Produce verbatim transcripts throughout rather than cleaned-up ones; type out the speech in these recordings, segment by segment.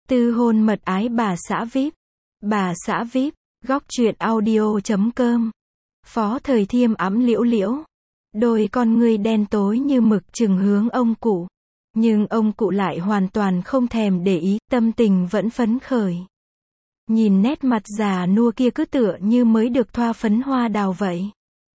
Tư hôn mật ái bà xã vi ai pi. Bà xã vi ai pi, góc truyện audio chấm com. Phó Thời Thiêm ẵm liễu liễu. Đôi con ngươi đen tối như mực chừng hướng ông cụ. Nhưng ông cụ lại hoàn toàn không thèm để ý, tâm tình vẫn phấn khởi. Nhìn nét mặt già nua kia cứ tựa như mới được thoa phấn hoa đào vậy.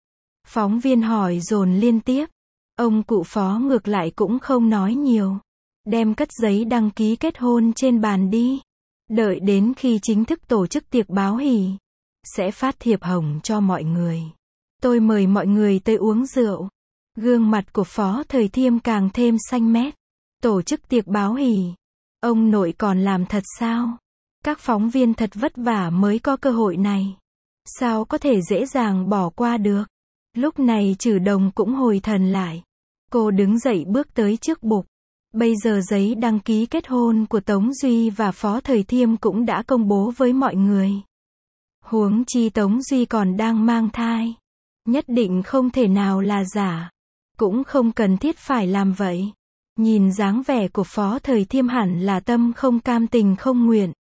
Phóng viên hỏi dồn liên tiếp. Ông cụ Phó ngược lại cũng không nói nhiều. Đem cất giấy đăng ký kết hôn trên bàn đi. Đợi đến khi chính thức tổ chức tiệc báo hỷ, sẽ phát thiệp hồng cho mọi người. Tôi mời mọi người tới uống rượu. Gương mặt của Phó Thời Thiêm càng thêm xanh mét. Tổ chức tiệc báo hỷ. Ông nội còn làm thật sao? Các phóng viên thật vất vả mới có cơ hội này. Sao có thể dễ dàng bỏ qua được? Lúc này Trử Đồng cũng hồi thần lại. Cô đứng dậy bước tới trước bục. Bây giờ giấy đăng ký kết hôn của Tống Duy và Phó Thời Thiêm cũng đã công bố với mọi người. Huống chi Tống Duy còn đang mang thai. Nhất định không thể nào là giả. Cũng không cần thiết phải làm vậy. Nhìn dáng vẻ của Phó Thời Thiêm hẳn là tâm không cam tình không nguyện.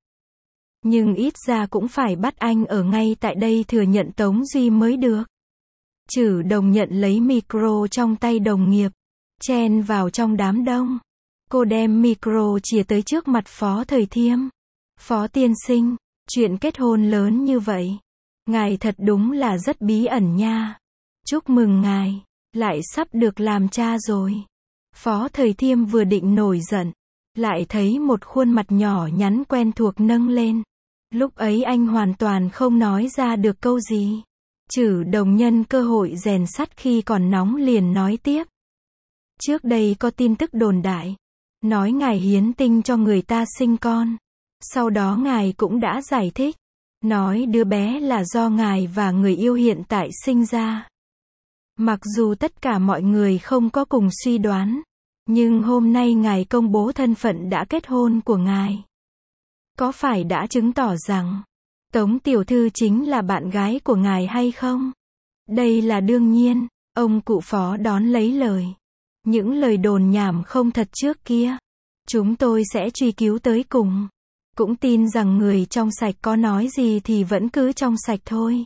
Nhưng ít ra cũng phải bắt anh ở ngay tại đây thừa nhận Tống Duy mới được. Trử Đồng nhận lấy micro trong tay đồng nghiệp. Chen vào trong đám đông. Cô đem micro chìa tới trước mặt Phó Thời Thiêm. Phó tiên sinh, chuyện kết hôn lớn như vậy. Ngài thật đúng là rất bí ẩn nha. Chúc mừng ngài, lại sắp được làm cha rồi. Phó Thời Thiêm vừa định nổi giận, lại thấy một khuôn mặt nhỏ nhắn quen thuộc nâng lên. Lúc ấy anh hoàn toàn không nói ra được câu gì. Trử Đồng nhân cơ hội rèn sắt khi còn nóng liền nói tiếp. Trước đây có tin tức đồn đại, nói ngài hiến tinh cho người ta sinh con. Sau đó ngài cũng đã giải thích, nói đứa bé là do ngài và người yêu hiện tại sinh ra. Mặc dù tất cả mọi người không có cùng suy đoán, nhưng hôm nay ngài công bố thân phận đã kết hôn của ngài. Có phải đã chứng tỏ rằng Tống tiểu thư chính là bạn gái của ngài hay không? Đây là đương nhiên, ông cụ Phó đón lấy lời. Những lời đồn nhảm không thật trước kia, chúng tôi sẽ truy cứu tới cùng. Cũng tin rằng người trong sạch có nói gì thì vẫn cứ trong sạch thôi.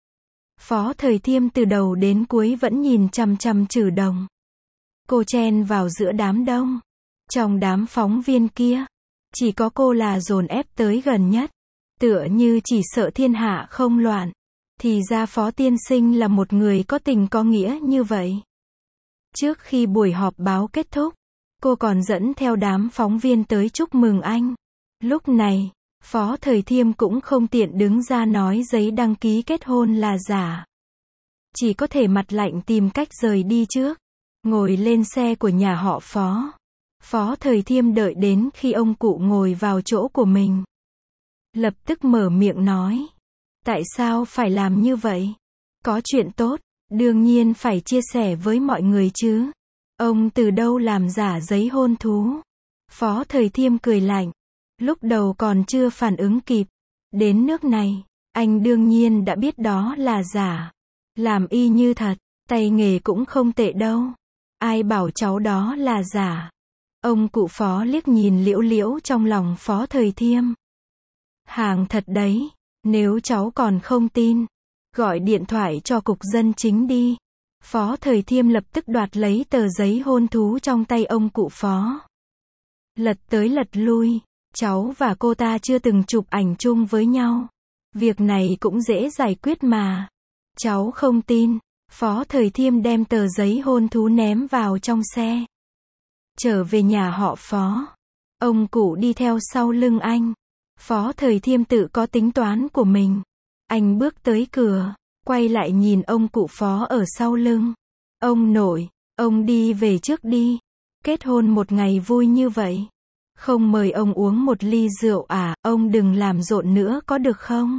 Phó Thời Thiêm từ đầu đến cuối vẫn nhìn chằm chằm Trử Đồng. Cô chen vào giữa đám đông. Trong đám phóng viên kia, chỉ có cô là dồn ép tới gần nhất. Tựa như chỉ sợ thiên hạ không loạn. Thì ra Phó tiên sinh là một người có tình có nghĩa như vậy. Trước khi buổi họp báo kết thúc, cô còn dẫn theo đám phóng viên tới chúc mừng anh. Lúc này, Phó Thời Thiêm cũng không tiện đứng ra nói giấy đăng ký kết hôn là giả. Chỉ có thể mặt lạnh tìm cách rời đi trước. Ngồi lên xe của nhà họ Phó. Phó Thời Thiêm đợi đến khi ông cụ ngồi vào chỗ của mình. Lập tức mở miệng nói. Tại sao phải làm như vậy? Có chuyện tốt, đương nhiên phải chia sẻ với mọi người chứ. Ông từ đâu làm giả giấy hôn thú? Phó Thời Thiêm cười lạnh. Lúc đầu còn chưa phản ứng kịp. Đến nước này, anh đương nhiên đã biết đó là giả. Làm y như thật, tay nghề cũng không tệ đâu. Ai bảo cháu đó là giả? Ông cụ Phó liếc nhìn liễu liễu trong lòng Phó Thời Thiêm. Hàng thật đấy, nếu cháu còn không tin, gọi điện thoại cho cục dân chính đi. Phó Thời Thiêm lập tức đoạt lấy tờ giấy hôn thú trong tay ông cụ Phó. Lật tới lật lui, cháu và cô ta chưa từng chụp ảnh chung với nhau. Việc này cũng dễ giải quyết mà. Cháu không tin. Phó Thời Thiêm đem tờ giấy hôn thú ném vào trong xe. Trở về nhà họ Phó. Ông cụ đi theo sau lưng anh. Phó Thời Thiêm tự có tính toán của mình. Anh bước tới cửa, quay lại nhìn ông cụ Phó ở sau lưng. Ông nội, ông đi về trước đi. Kết hôn một ngày vui như vậy. Không mời ông uống một ly rượu à, ông đừng làm rộn nữa có được không?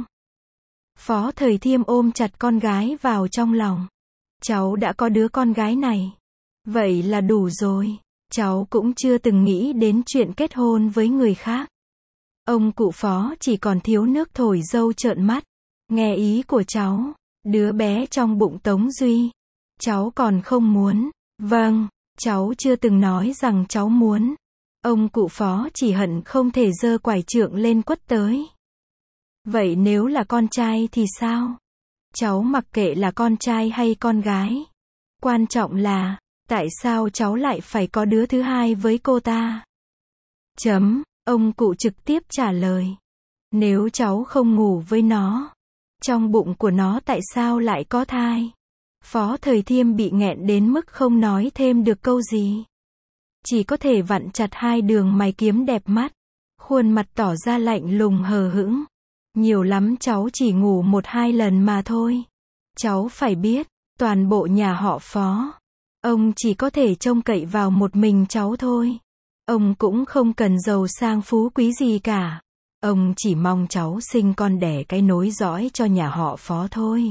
Phó Thời Thiêm ôm chặt con gái vào trong lòng. Cháu đã có đứa con gái này. Vậy là đủ rồi. Cháu cũng chưa từng nghĩ đến chuyện kết hôn với người khác. Ông cụ Phó chỉ còn thiếu nước thổi dâu trợn mắt. Nghe ý của cháu. Đứa bé trong bụng Tống Duy. Cháu còn không muốn. Vâng, cháu chưa từng nói rằng cháu muốn. Ông cụ Phó chỉ hận không thể giơ quải trượng lên quất tới. Vậy nếu là con trai thì sao? Cháu mặc kệ là con trai hay con gái. Quan trọng là, tại sao cháu lại phải có đứa thứ hai với cô ta? Chấm, ông cụ trực tiếp trả lời. Nếu cháu không ngủ với nó, trong bụng của nó tại sao lại có thai? Phó Thời Thiêm bị nghẹn đến mức không nói thêm được câu gì. Chỉ có thể vặn chặt hai đường mày kiếm đẹp mắt. Khuôn mặt tỏ ra lạnh lùng hờ hững. Nhiều lắm cháu chỉ ngủ một hai lần mà thôi. Cháu phải biết, toàn bộ nhà họ Phó, ông chỉ có thể trông cậy vào một mình cháu thôi. Ông cũng không cần giàu sang phú quý gì cả. Ông chỉ mong cháu sinh con đẻ cái nối dõi cho nhà họ Phó thôi.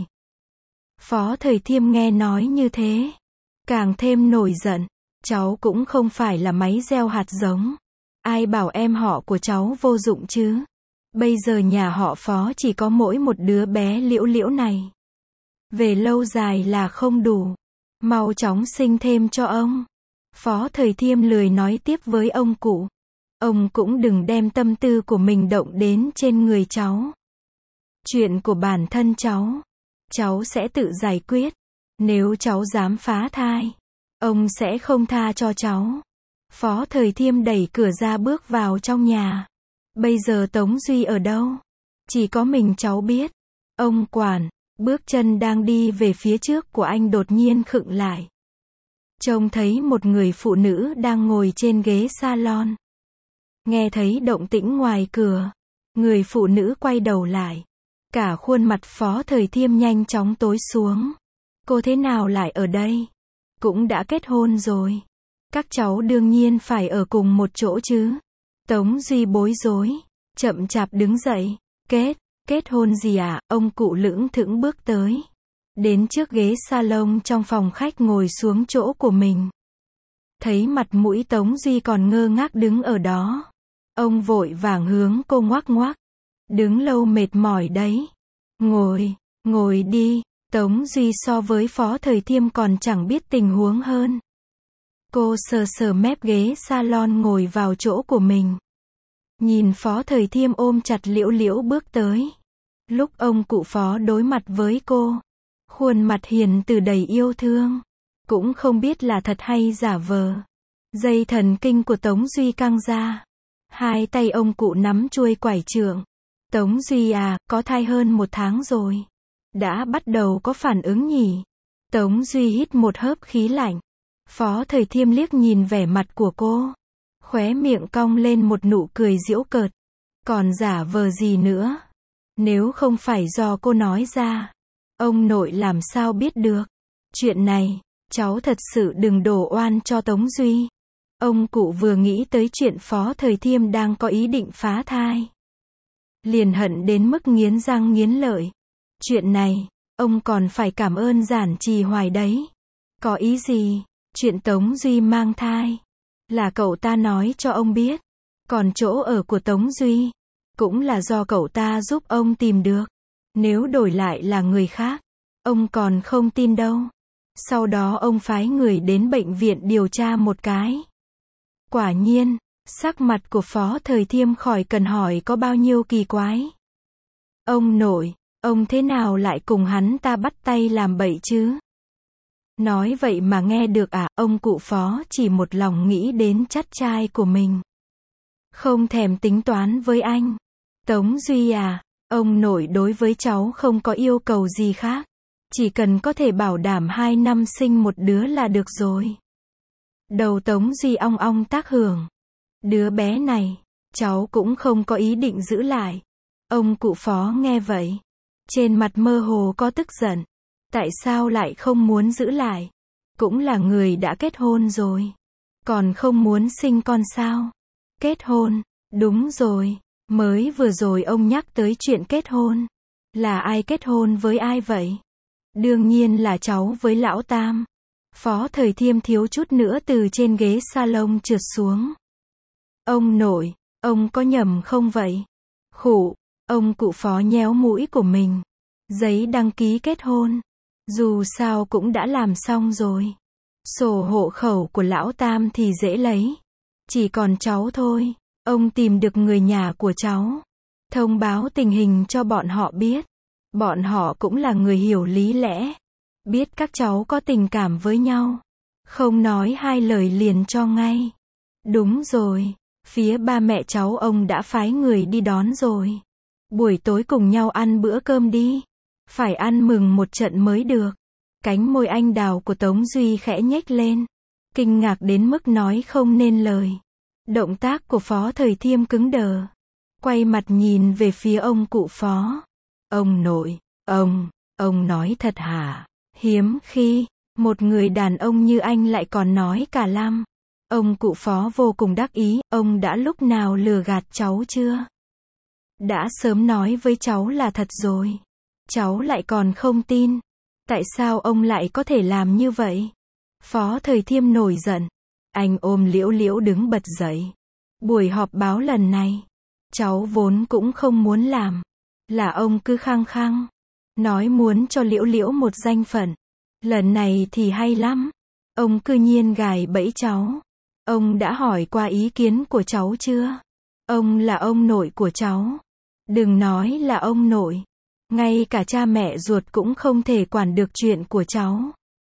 Phó Thời Thiêm nghe nói như thế, càng thêm nổi giận. Cháu cũng không phải là máy gieo hạt giống. Ai bảo em họ của cháu vô dụng chứ? Bây giờ nhà họ Phó chỉ có mỗi một đứa bé Liễu Liễu này. Về lâu dài là không đủ. Mau chóng sinh thêm cho ông. Phó Thời Thiêm lười nói tiếp với ông cụ. Ông cũng đừng đem tâm tư của mình động đến trên người cháu. Chuyện của bản thân cháu, cháu sẽ tự giải quyết. Nếu cháu dám phá thai, ông sẽ không tha cho cháu. Phó Thời Thiêm đẩy cửa ra bước vào trong nhà. Bây giờ Tống Duy ở đâu? Chỉ có mình cháu biết. Ông quản, bước chân đang đi về phía trước của anh đột nhiên khựng lại. Trông thấy một người phụ nữ đang ngồi trên ghế salon. Nghe thấy động tĩnh ngoài cửa, người phụ nữ quay đầu lại. Cả khuôn mặt Phó Thời Thiêm nhanh chóng tối xuống. Cô thế nào lại ở đây? Cũng đã kết hôn rồi. Các cháu đương nhiên phải ở cùng một chỗ chứ. Tống Duy bối rối, chậm chạp đứng dậy. Kết, kết hôn gì à? Ông cụ lững thững bước tới. Đến trước ghế salon trong phòng khách ngồi xuống chỗ của mình. Thấy mặt mũi Tống Duy còn ngơ ngác đứng ở đó. Ông vội vàng hướng cô ngoắc ngoắc. Đứng lâu mệt mỏi đấy. Ngồi, ngồi đi. Tống Duy so với Phó Thời Thiêm còn chẳng biết tình huống hơn. Cô sờ sờ mép ghế salon ngồi vào chỗ của mình. Nhìn Phó Thời Thiêm ôm chặt Liễu Liễu bước tới. Lúc ông cụ Phó đối mặt với cô, khuôn mặt hiền từ đầy yêu thương. Cũng không biết là thật hay giả vờ. Dây thần kinh của Tống Duy căng ra. Hai tay ông cụ nắm chuôi quải trượng. Tống Duy à, có thai hơn một tháng rồi. Đã bắt đầu có phản ứng nhỉ? Tống Duy hít một hớp khí lạnh. Phó Thời Thiêm liếc nhìn vẻ mặt của cô. Khóe miệng cong lên một nụ cười giễu cợt. Còn giả vờ gì nữa? Nếu không phải do cô nói ra, ông nội làm sao biết được? Chuyện này, cháu thật sự đừng đổ oan cho Tống Duy. Ông cụ vừa nghĩ tới chuyện Phó Thời Thiêm đang có ý định phá thai, liền hận đến mức nghiến răng nghiến lợi. Chuyện này, ông còn phải cảm ơn Giản Trì Hoài đấy. Có ý gì? Chuyện Tống Duy mang thai, là cậu ta nói cho ông biết. Còn chỗ ở của Tống Duy, cũng là do cậu ta giúp ông tìm được. Nếu đổi lại là người khác, ông còn không tin đâu. Sau đó ông phái người đến bệnh viện điều tra một cái. Quả nhiên, sắc mặt của Phó Thời Thiêm khỏi cần hỏi có bao nhiêu kỳ quái. Ông nội, ông thế nào lại cùng hắn ta bắt tay làm bậy chứ? Nói vậy mà nghe được à? Ông cụ Phó chỉ một lòng nghĩ đến chắt trai của mình. Không thèm tính toán với anh. Tống Duy à, ông nội đối với cháu không có yêu cầu gì khác. Chỉ cần có thể bảo đảm hai năm sinh một đứa là được rồi. Đầu Tống Duy ong ong tác hưởng. Đứa bé này, cháu cũng không có ý định giữ lại. Ông cụ Phó nghe vậy, trên mặt mơ hồ có tức giận. Tại sao lại không muốn giữ lại? Cũng là người đã kết hôn rồi. Còn không muốn sinh con sao? Kết hôn? Đúng rồi. Mới vừa rồi ông nhắc tới chuyện kết hôn. Là ai kết hôn với ai vậy? Đương nhiên là cháu với lão Tam. Phó Thời Thiêm thiếu chút nữa từ trên ghế salon trượt xuống. Ông nội, ông có nhầm không vậy? Khụ, ông cụ Phó nhéo mũi của mình. Giấy đăng ký kết hôn, dù sao cũng đã làm xong rồi. Sổ hộ khẩu của lão Tam thì dễ lấy. Chỉ còn cháu thôi. Ông tìm được người nhà của cháu, thông báo tình hình cho bọn họ biết. Bọn họ cũng là người hiểu lý lẽ, biết các cháu có tình cảm với nhau, không nói hai lời liền cho ngay. Đúng rồi, phía ba mẹ cháu ông đã phái người đi đón rồi. Buổi tối cùng nhau ăn bữa cơm đi. Phải ăn mừng một trận mới được. Cánh môi anh đào của Tống Duy khẽ nhếch lên, kinh ngạc đến mức nói không nên lời. Động tác của Phó Thời Thiêm cứng đờ, quay mặt nhìn về phía ông cụ Phó. Ông nội, ông, ông nói thật hả? Hiếm khi, một người đàn ông như anh lại còn nói cả lăm. Ông cụ Phó vô cùng đắc ý, ông đã lúc nào lừa gạt cháu chưa? Đã sớm nói với cháu là thật rồi. Cháu lại còn không tin. Tại sao ông lại có thể làm như vậy? Phó Thời Thiêm nổi giận. Anh ôm Liễu Liễu đứng bật dậy. Buổi họp báo lần này, cháu vốn cũng không muốn làm. Là ông cứ khăng khăng, nói muốn cho Liễu Liễu một danh phận. Lần này thì hay lắm. Ông cư nhiên gài bẫy cháu. Ông đã hỏi qua ý kiến của cháu chưa? Ông là ông nội của cháu. Đừng nói là ông nội. Ngay cả cha mẹ ruột cũng không thể quản được chuyện của cháu.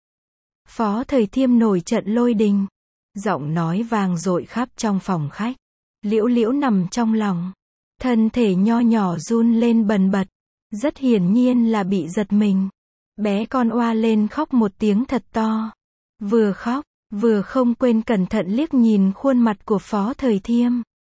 Phó Thời Thiêm nổi trận lôi đình. Giọng nói vang dội khắp trong phòng khách. Liễu Liễu nằm trong lòng. Thân thể nho nhỏ run lên bần bật. Rất hiển nhiên là bị giật mình. Bé con oa lên khóc một tiếng thật to. Vừa khóc, vừa không quên cẩn thận liếc nhìn khuôn mặt của Phó Thời Thiêm.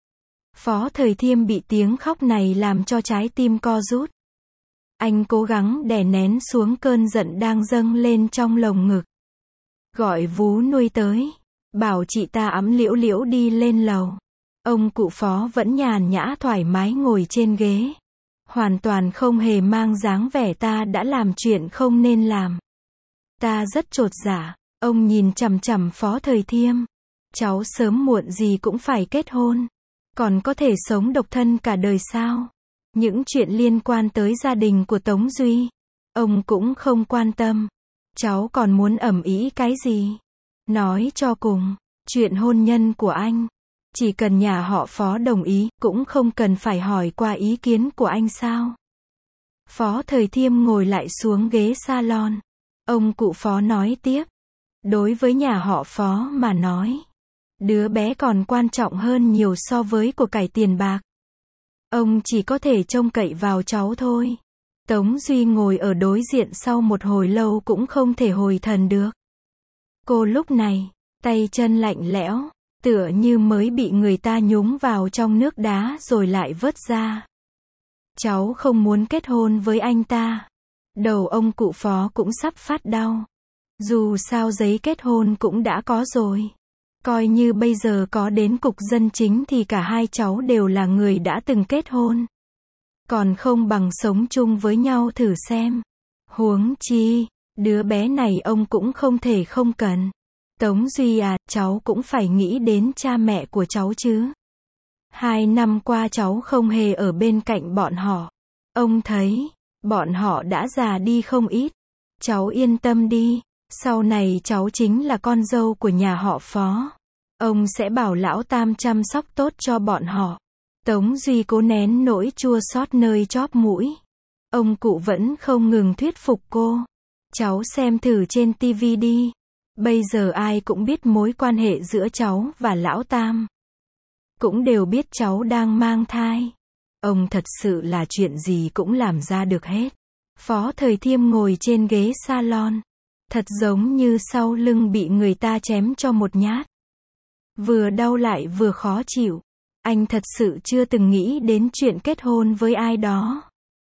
Phó Thời Thiêm bị tiếng khóc này làm cho trái tim co rút. Anh cố gắng đè nén xuống cơn giận đang dâng lên trong lồng ngực. Gọi vú nuôi tới, bảo chị ta ẵm Liễu Liễu đi lên lầu. Ông cụ Phó vẫn nhàn nhã thoải mái ngồi trên ghế. Hoàn toàn không hề mang dáng vẻ ta đã làm chuyện không nên làm. Ta rất chột dạ. Ông nhìn chằm chằm Phó Thời Thiêm. Cháu sớm muộn gì cũng phải kết hôn. Còn có thể sống độc thân cả đời sao? Những chuyện liên quan tới gia đình của Tống Duy, ông cũng không quan tâm. Cháu còn muốn ầm ĩ cái gì? Nói cho cùng, chuyện hôn nhân của anh, chỉ cần nhà họ Phó đồng ý, cũng không cần phải hỏi qua ý kiến của anh sao? Phó Thời Thiêm ngồi lại xuống ghế salon. Ông cụ Phó nói tiếp. Đối với nhà họ Phó mà nói, đứa bé còn quan trọng hơn nhiều so với của cải tiền bạc. Ông chỉ có thể trông cậy vào cháu thôi. Tống Duy ngồi ở đối diện sau một hồi lâu cũng không thể hồi thần được. Cô lúc này, tay chân lạnh lẽo, tựa như mới bị người ta nhúng vào trong nước đá rồi lại vớt ra. Cháu không muốn kết hôn với anh ta. Đầu ông cụ Phó cũng sắp phát đau. Dù sao giấy kết hôn cũng đã có rồi. Coi như bây giờ có đến cục dân chính thì cả hai cháu đều là người đã từng kết hôn. Còn không bằng sống chung với nhau thử xem. Huống chi, đứa bé này ông cũng không thể không cần. Tống Duy à, cháu cũng phải nghĩ đến cha mẹ của cháu chứ. Hai năm qua cháu không hề ở bên cạnh bọn họ. Ông thấy, bọn họ đã già đi không ít. Cháu yên tâm đi. Sau này cháu chính là con dâu của nhà họ Phó. Ông sẽ bảo lão Tam chăm sóc tốt cho bọn họ. Tống Duy cố nén nỗi chua xót nơi chóp mũi. Ông cụ vẫn không ngừng thuyết phục cô. Cháu xem thử trên tivi đi. Bây giờ ai cũng biết mối quan hệ giữa cháu và lão Tam. Cũng đều biết cháu đang mang thai. Ông thật sự là chuyện gì cũng làm ra được hết. Phó Thời Thiêm ngồi trên ghế salon. Thật giống như sau lưng bị người ta chém cho một nhát. Vừa đau lại vừa khó chịu. Anh thật sự chưa từng nghĩ đến chuyện kết hôn với ai đó.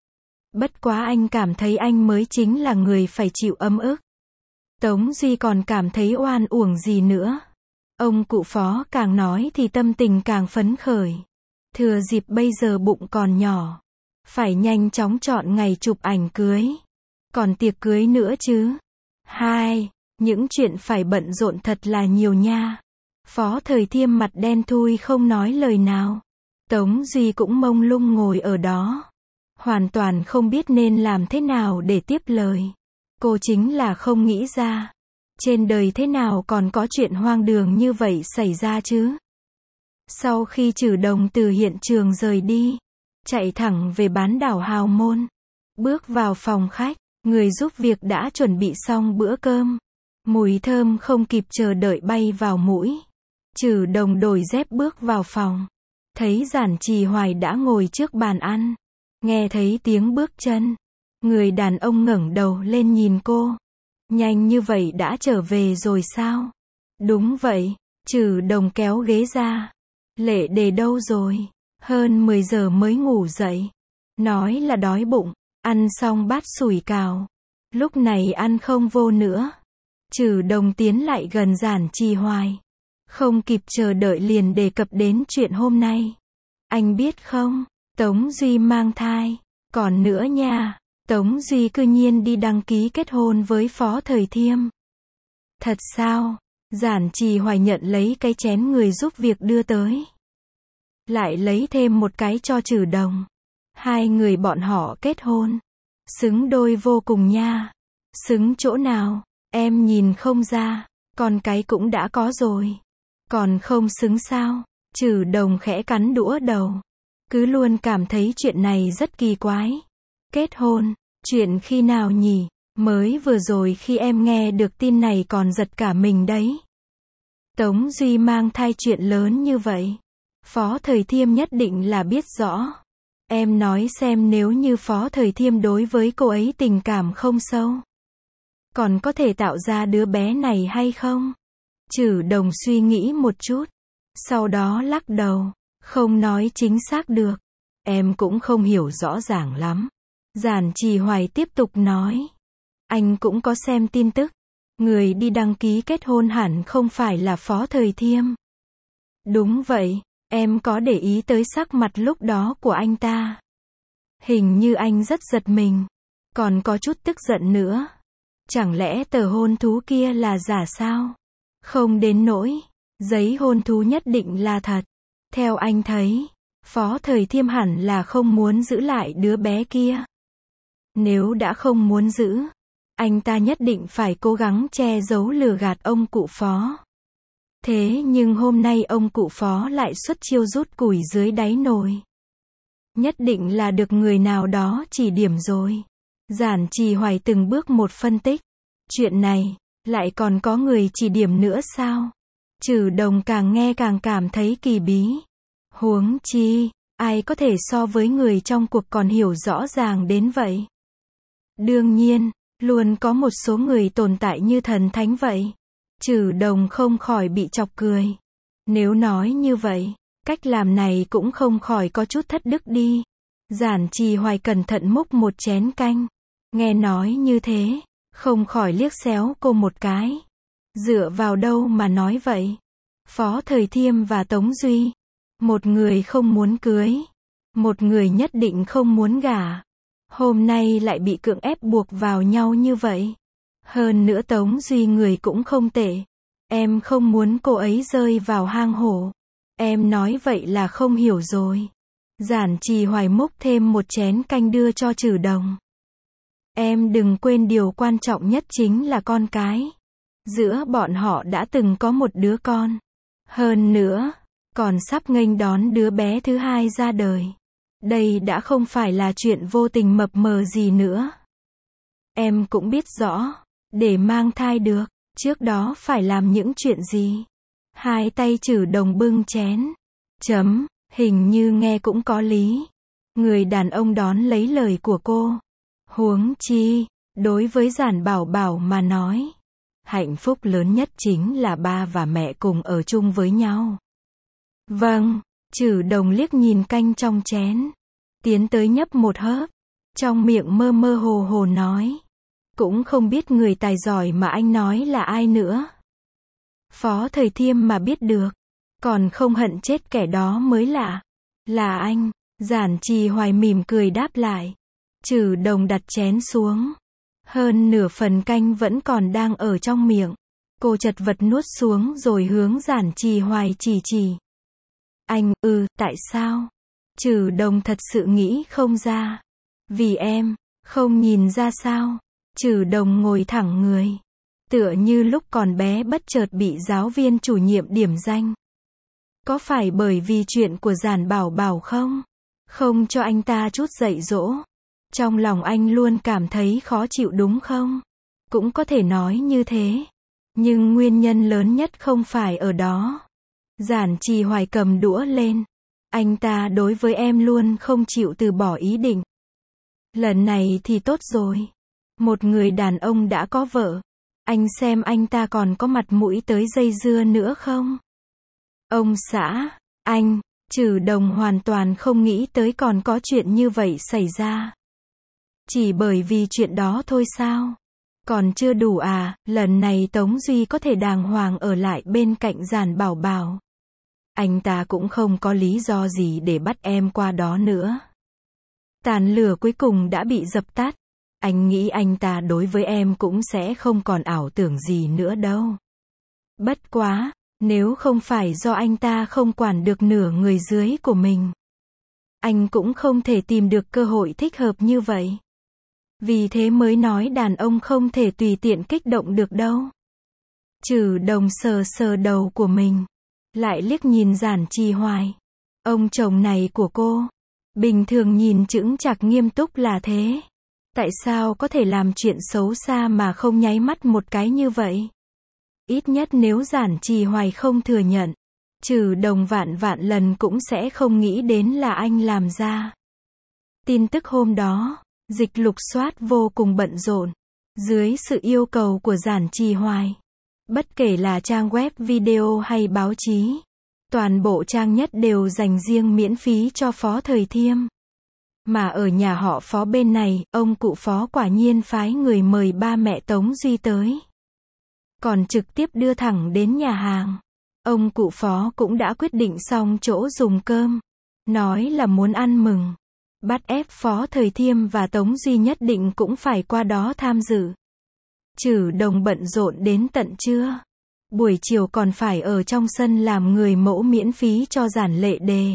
Bất quá anh cảm thấy anh mới chính là người phải chịu ấm ức. Tống Duy còn cảm thấy oan uổng gì nữa. Ông cụ Phó càng nói thì tâm tình càng phấn khởi. Thừa dịp bây giờ bụng còn nhỏ, phải nhanh chóng chọn ngày chụp ảnh cưới. Còn tiệc cưới nữa chứ. Hai, những chuyện phải bận rộn thật là nhiều nha. Phó Thời Thiêm mặt đen thui không nói lời nào. Tống Duy cũng mông lung ngồi ở đó. Hoàn toàn không biết nên làm thế nào để tiếp lời. Cô chính là không nghĩ ra. Trên đời thế nào còn có chuyện hoang đường như vậy xảy ra chứ? Sau khi Trử Đồng từ hiện trường rời đi, chạy thẳng về bán đảo Hào Môn. Bước vào phòng khách, người giúp việc đã chuẩn bị xong bữa cơm. Mùi thơm không kịp chờ đợi bay vào mũi. Trử Đồng đổi dép bước vào phòng. Thấy Giản Trì Hoài đã ngồi trước bàn ăn. Nghe thấy tiếng bước chân. Người đàn ông ngẩng đầu lên nhìn cô. Nhanh như vậy đã trở về rồi sao? Đúng vậy. Trử Đồng kéo ghế ra. Lệ Đề đâu rồi? Hơn mười giờ mới ngủ dậy. Nói là đói bụng. Ăn xong bát sủi cảo. Lúc này ăn không vô nữa. Trử Đồng tiến lại gần Giản Trì Hoài. Không kịp chờ đợi liền đề cập đến chuyện hôm nay. Anh biết không, Tống Duy mang thai. Còn nữa nha, Tống Duy cư nhiên đi đăng ký kết hôn với Phó Thời Thiêm. Thật sao? Giản Trì Hoài nhận lấy cái chén người giúp việc đưa tới. Lại lấy thêm một cái cho Trử Đồng. Hai người bọn họ kết hôn. Xứng đôi vô cùng nha. Xứng chỗ nào? Em nhìn không ra. Con cái cũng đã có rồi. Còn không xứng sao? Trử Đồng khẽ cắn đũa đầu. Cứ luôn cảm thấy chuyện này rất kỳ quái. Kết hôn? Chuyện khi nào nhỉ? Mới vừa rồi khi em nghe được tin này còn giật cả mình đấy. Tống Duy mang thai chuyện lớn như vậy. Phó Thời Thiêm nhất định là biết rõ. Em nói xem nếu như Phó Thời Thiêm đối với cô ấy tình cảm không sâu. Còn có thể tạo ra đứa bé này hay không? Trử Đồng suy nghĩ một chút. Sau đó lắc đầu. Không nói chính xác được. Em cũng không hiểu rõ ràng lắm. Giản Trì Hoài tiếp tục nói. Anh cũng có xem tin tức. Người đi đăng ký kết hôn hẳn không phải là Phó Thời Thiêm. Đúng vậy. Em có để ý tới sắc mặt lúc đó của anh ta. Hình như anh rất giật mình. Còn có chút tức giận nữa. Chẳng lẽ tờ hôn thú kia là giả sao? Không đến nỗi. Giấy hôn thú nhất định là thật. Theo anh thấy, Phó Thời Thiêm hẳn là không muốn giữ lại đứa bé kia. Nếu đã không muốn giữ, anh ta nhất định phải cố gắng che giấu lừa gạt ông cụ Phó. Thế nhưng hôm nay ông cụ Phó lại xuất chiêu rút củi dưới đáy nồi. Nhất định là được người nào đó chỉ điểm rồi. Giản Trì Hoài từng bước một phân tích. Chuyện này, lại còn có người chỉ điểm nữa sao? Trử Đồng càng nghe càng cảm thấy kỳ bí. Huống chi, ai có thể so với người trong cuộc còn hiểu rõ ràng đến vậy? Đương nhiên, luôn có một số người tồn tại như thần thánh vậy. Trử Đồng không khỏi bị chọc cười. Nếu nói như vậy, cách làm này cũng không khỏi có chút thất đức đi. Giản Trì Hoài cẩn thận múc một chén canh. Nghe nói như thế, không khỏi liếc xéo cô một cái. Dựa vào đâu mà nói vậy? Phó Thời Thiêm và Tống Duy. Một người không muốn cưới. Một người nhất định không muốn gả. Hôm nay lại bị cưỡng ép buộc vào nhau như vậy. Hơn nữa Tống Duy người cũng không tệ. Em không muốn cô ấy rơi vào hang hổ. Em nói vậy là không hiểu rồi. Giản Trì Hoài múc thêm một chén canh đưa cho Trử Đồng. Em đừng quên điều quan trọng nhất chính là con cái. Giữa bọn họ đã từng có một đứa con. Hơn nữa, còn sắp nghênh đón đứa bé thứ hai ra đời. Đây đã không phải là chuyện vô tình mập mờ gì nữa. Em cũng biết rõ, để mang thai được, trước đó phải làm những chuyện gì. Hai tay Trử Đồng bưng chén. Chấm, hình như nghe cũng có lý. Người đàn ông đón lấy lời của cô. Huống chi, đối với Giản Bảo Bảo mà nói, hạnh phúc lớn nhất chính là ba và mẹ cùng ở chung với nhau. Vâng, Trử Đồng liếc nhìn canh trong chén. Tiến tới nhấp một hớp. Trong miệng mơ mơ hồ hồ nói. Cũng không biết người tài giỏi mà anh nói là ai nữa. Phó Thời Thiêm mà biết được. Còn không hận chết kẻ đó mới lạ. Là anh. Giản Trì Hoài mỉm cười đáp lại. Trử Đồng đặt chén xuống. Hơn nửa phần canh vẫn còn đang ở trong miệng. Cô chật vật nuốt xuống rồi hướng Giản Trì Hoài chỉ chỉ. Anh, ừ, tại sao? Trử Đồng thật sự nghĩ không ra. Vì em, không nhìn ra sao? Trử Đồng ngồi thẳng người. Tựa như lúc còn bé bất chợt bị giáo viên chủ nhiệm điểm danh. Có phải bởi vì chuyện của Giản Bảo Bảo không? Không cho anh ta chút dạy dỗ. Trong lòng anh luôn cảm thấy khó chịu đúng không? Cũng có thể nói như thế. Nhưng nguyên nhân lớn nhất không phải ở đó. Giản Trì Hoài cầm đũa lên. Anh ta đối với em luôn không chịu từ bỏ ý định. Lần này thì tốt rồi. Một người đàn ông đã có vợ. Anh xem anh ta còn có mặt mũi tới dây dưa nữa không? Ông xã, anh, Trử Đồng hoàn toàn không nghĩ tới còn có chuyện như vậy xảy ra. Chỉ bởi vì chuyện đó thôi sao? Còn chưa đủ à, lần này Tống Duy có thể đàng hoàng ở lại bên cạnh Giản Bảo Bảo. Anh ta cũng không có lý do gì để bắt em qua đó nữa. Tàn lửa cuối cùng đã bị dập tắt. Anh nghĩ anh ta đối với em cũng sẽ không còn ảo tưởng gì nữa đâu. Bất quá, nếu không phải do anh ta không quản được nửa người dưới của mình, anh cũng không thể tìm được cơ hội thích hợp như vậy. Vì thế mới nói đàn ông không thể tùy tiện kích động được đâu. Trử Đồng sờ sờ đầu của mình, lại liếc nhìn Giản Trì Hoài. Ông chồng này của cô, bình thường nhìn chững chạc nghiêm túc là thế. Tại sao có thể làm chuyện xấu xa mà không nháy mắt một cái như vậy? Ít nhất nếu Giản Trì Hoài không thừa nhận, Trử Đồng vạn vạn lần cũng sẽ không nghĩ đến là anh làm ra. Tin tức hôm đó, dịch lục soát vô cùng bận rộn. Dưới sự yêu cầu của Giản Trì Hoài, bất kể là trang web video hay báo chí, toàn bộ trang nhất đều dành riêng miễn phí cho Phó Thời Thiêm. Mà ở nhà họ Phó bên này, ông cụ Phó quả nhiên phái người mời ba mẹ Tống Duy tới. Còn trực tiếp đưa thẳng đến nhà hàng. Ông cụ Phó cũng đã quyết định xong chỗ dùng cơm. Nói là muốn ăn mừng. Bắt ép Phó Thời Thiêm và Tống Duy nhất định cũng phải qua đó tham dự. Trử Đồng bận rộn đến tận trưa. Buổi chiều còn phải ở trong sân làm người mẫu miễn phí cho Giản Lệ Đề.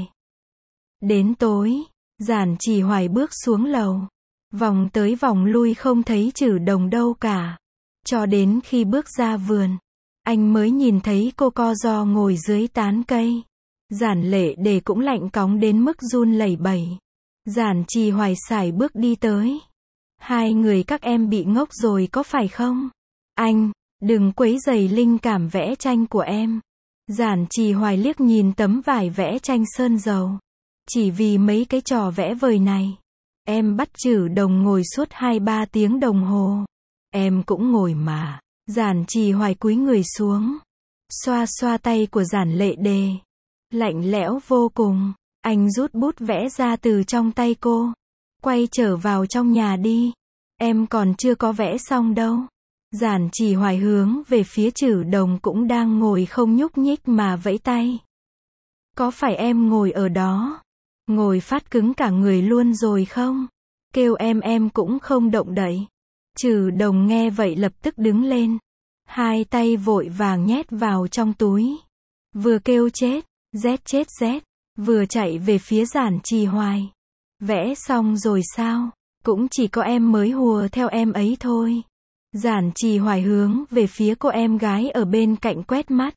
Đến tối, Giản Trì Hoài bước xuống lầu. Vòng tới vòng lui không thấy Trử Đồng đâu cả. Cho đến khi bước ra vườn, anh mới nhìn thấy cô co ro ngồi dưới tán cây. Giản Lệ Đề cũng lạnh cóng đến mức run lẩy bẩy. Giản Trì Hoài sải bước đi tới. Hai người các em bị ngốc rồi có phải không? Anh, đừng quấy rầy linh cảm vẽ tranh của em. Giản Trì Hoài liếc nhìn tấm vải vẽ tranh sơn dầu. Chỉ vì mấy cái trò vẽ vời này, em bắt Trử Đồng ngồi suốt hai ba tiếng đồng hồ. Em cũng ngồi mà. Giản Trì Hoài cúi người xuống, xoa xoa tay của Giản Lệ Đề. Lạnh lẽo vô cùng. Anh rút bút vẽ ra từ trong tay cô. Quay trở vào trong nhà đi. Em còn chưa có vẽ xong đâu. Giản Trì Hoài hướng về phía Trử Đồng cũng đang ngồi không nhúc nhích mà vẫy tay. Có phải em ngồi ở đó, ngồi phát cứng cả người luôn rồi không? Kêu em em cũng không động đậy. Trử Đồng nghe vậy lập tức đứng lên. Hai tay vội vàng nhét vào trong túi. Vừa kêu chết, rét chết rét, vừa chạy về phía Giản Trì Hoài. Vẽ xong rồi sao? Cũng chỉ có em mới hùa theo em ấy thôi. Giản Trì Hoài hướng về phía cô em gái ở bên cạnh quét mắt.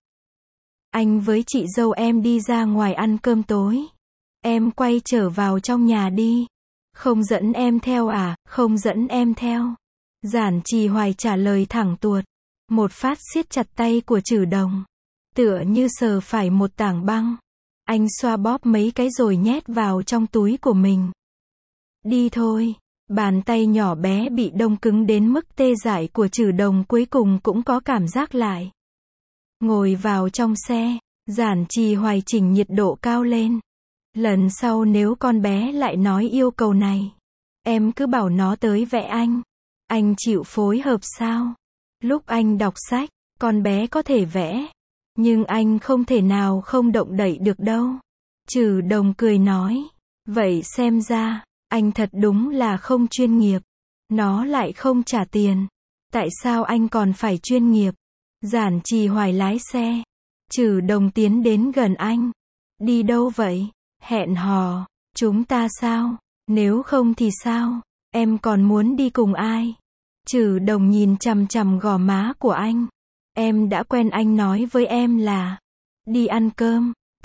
Anh với chị dâu em đi ra ngoài ăn cơm tối. Em quay trở vào trong nhà đi. Không dẫn em theo à? Không dẫn em theo. Giản Trì Hoài trả lời thẳng tuột. Một phát siết chặt tay của Trử Đồng. Tựa như sờ phải một tảng băng. Anh xoa bóp mấy cái rồi nhét vào trong túi của mình. Đi thôi. Bàn tay nhỏ bé bị đông cứng đến mức tê dại của Trử Đồng cuối cùng cũng có cảm giác lại. Ngồi vào trong xe, Giản Trì Hoài chỉnh nhiệt độ cao lên. Lần sau nếu con bé lại nói yêu cầu này, em cứ bảo nó tới vẽ anh. Anh chịu phối hợp sao? Lúc anh đọc sách, con bé có thể vẽ. Nhưng anh không thể nào không động đậy được đâu. Trử Đồng cười nói. Vậy xem ra, anh thật đúng là không chuyên nghiệp. Nó lại không trả tiền. Tại sao anh còn phải chuyên nghiệp? Giản Trì Hoài lái xe. Trử Đồng tiến đến gần anh. Đi đâu vậy? Hẹn hò. Chúng ta sao? Nếu không thì sao? Em còn muốn đi cùng ai? Trử Đồng nhìn chằm chằm gò má của anh. Em đã quen anh nói với em là đi ăn cơm.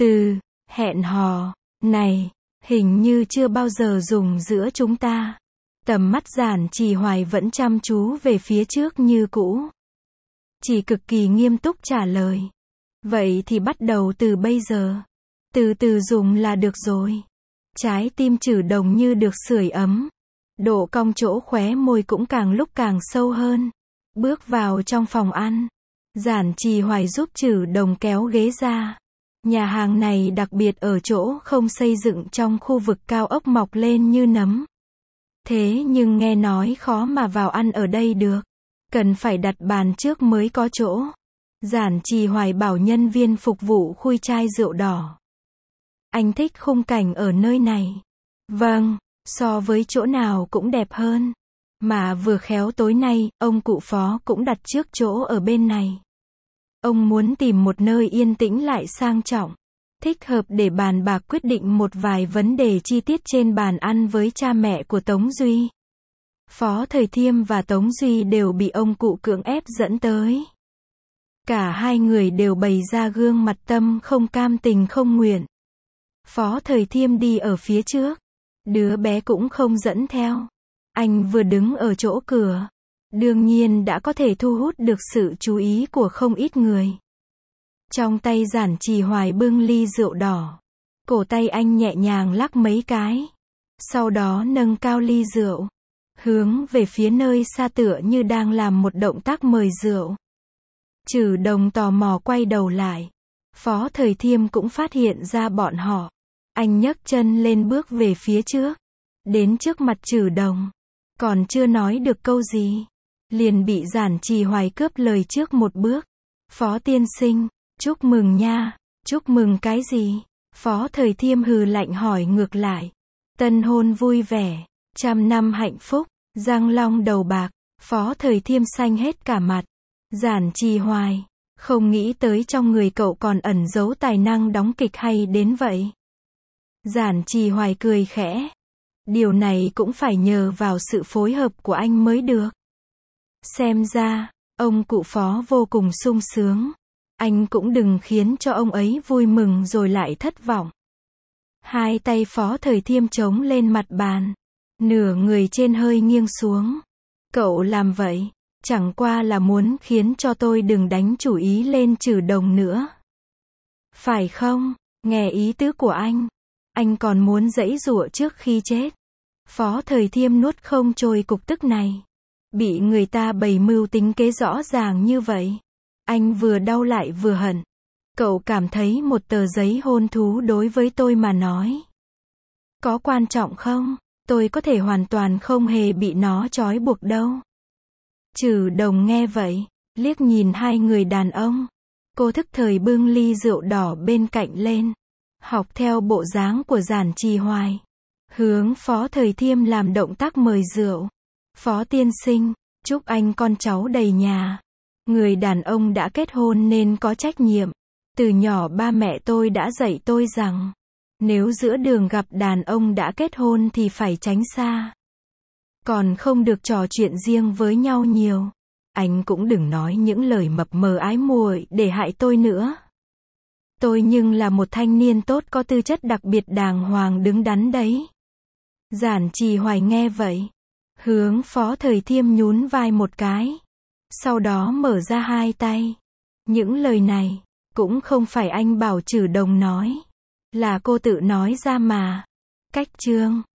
Từ hẹn hò này hình như chưa bao giờ dùng giữa chúng ta. Tầm mắt Giản Trì Hoài vẫn chăm chú về phía trước như cũ. Chỉ cực kỳ nghiêm túc trả lời. Vậy thì bắt đầu từ bây giờ. Từ từ dùng là được rồi. Trái tim Trử Đồng như được sưởi ấm. Độ cong chỗ khóe môi cũng càng lúc càng sâu hơn. Bước vào trong phòng ăn. Giản Trì Hoài giúp Trử Đồng kéo ghế ra. Nhà hàng này đặc biệt ở chỗ không xây dựng trong khu vực cao ốc mọc lên như nấm. Thế nhưng nghe nói khó mà vào ăn ở đây được. Cần phải đặt bàn trước mới có chỗ. Giản Trì Hoài bảo nhân viên phục vụ khui chai rượu đỏ. Anh thích khung cảnh ở nơi này. Vâng, so với chỗ nào cũng đẹp hơn. Mà vừa khéo tối nay, ông cụ Phó cũng đặt trước chỗ ở bên này. Ông muốn tìm một nơi yên tĩnh lại sang trọng. Thích hợp để bàn bạc quyết định một vài vấn đề chi tiết trên bàn ăn với cha mẹ của Tống Duy. Phó Thời Thiêm và Tống Duy đều bị ông cụ cưỡng ép dẫn tới. Cả hai người đều bày ra gương mặt tâm không cam tình không nguyện. Phó Thời Thiêm đi ở phía trước. Đứa bé cũng không dẫn theo. Anh vừa đứng ở chỗ cửa. Đương nhiên đã có thể thu hút được sự chú ý của không ít người. Trong tay Giản Trì Hoài bưng ly rượu đỏ. Cổ tay anh nhẹ nhàng lắc mấy cái. Sau đó nâng cao ly rượu. Hướng về phía nơi xa tựa như đang làm một động tác mời rượu. Trử Đồng tò mò quay đầu lại. Phó Thời Thiêm cũng phát hiện ra bọn họ. Anh nhấc chân lên bước về phía trước. Đến trước mặt Trử Đồng. Còn chưa nói được câu gì. Liền bị Giản Trì Hoài cướp lời trước một bước. Phó tiên sinh, chúc mừng nha. Chúc mừng cái gì? Phó Thời Thiêm hừ lạnh hỏi ngược lại. Tân hôn vui vẻ. Trăm năm hạnh phúc. Răng long đầu bạc. Phó Thời Thiêm xanh hết cả mặt. Giản Trì Hoài. Không nghĩ tới trong người cậu còn ẩn giấu tài năng đóng kịch hay đến vậy. Giản Trì Hoài cười khẽ. Điều này cũng phải nhờ vào sự phối hợp của anh mới được. Xem ra, ông cụ Phó vô cùng sung sướng. Anh cũng đừng khiến cho ông ấy vui mừng rồi lại thất vọng. Hai tay Phó Thời Thiêm chống lên mặt bàn. Nửa người trên hơi nghiêng xuống. Cậu làm vậy, chẳng qua là muốn khiến cho tôi đừng đánh chủ ý lên Trử Đồng nữa. Phải không? Nghe ý tứ của anh. Anh còn muốn giãy giụa trước khi chết. Phó Thời Thiêm nuốt không trôi cục tức này. Bị người ta bày mưu tính kế rõ ràng như vậy. Anh vừa đau lại vừa hận. Cậu cảm thấy một tờ giấy hôn thú đối với tôi mà nói. Có quan trọng không? Tôi có thể hoàn toàn không hề bị nó trói buộc đâu. Trử Đồng nghe vậy. Liếc nhìn hai người đàn ông. Cô thức thời bưng ly rượu đỏ bên cạnh lên. Học theo bộ dáng của Giản Trì Hoài. Hướng Phó Thời Thiêm làm động tác mời rượu. Phó tiên sinh, chúc anh con cháu đầy nhà. Người đàn ông đã kết hôn nên có trách nhiệm. Từ nhỏ ba mẹ tôi đã dạy tôi rằng, nếu giữa đường gặp đàn ông đã kết hôn thì phải tránh xa. Còn không được trò chuyện riêng với nhau nhiều. Anh cũng đừng nói những lời mập mờ ái muội để hại tôi nữa. Tôi nhưng là một thanh niên tốt có tư chất đặc biệt đàng hoàng đứng đắn đấy. Giản Trì Hoài nghe vậy. Hướng Phó Thời Thiêm nhún vai một cái. Sau đó mở ra hai tay. Những lời này, cũng không phải anh bảo Trử Đồng nói. Là cô tự nói ra mà. Cách chương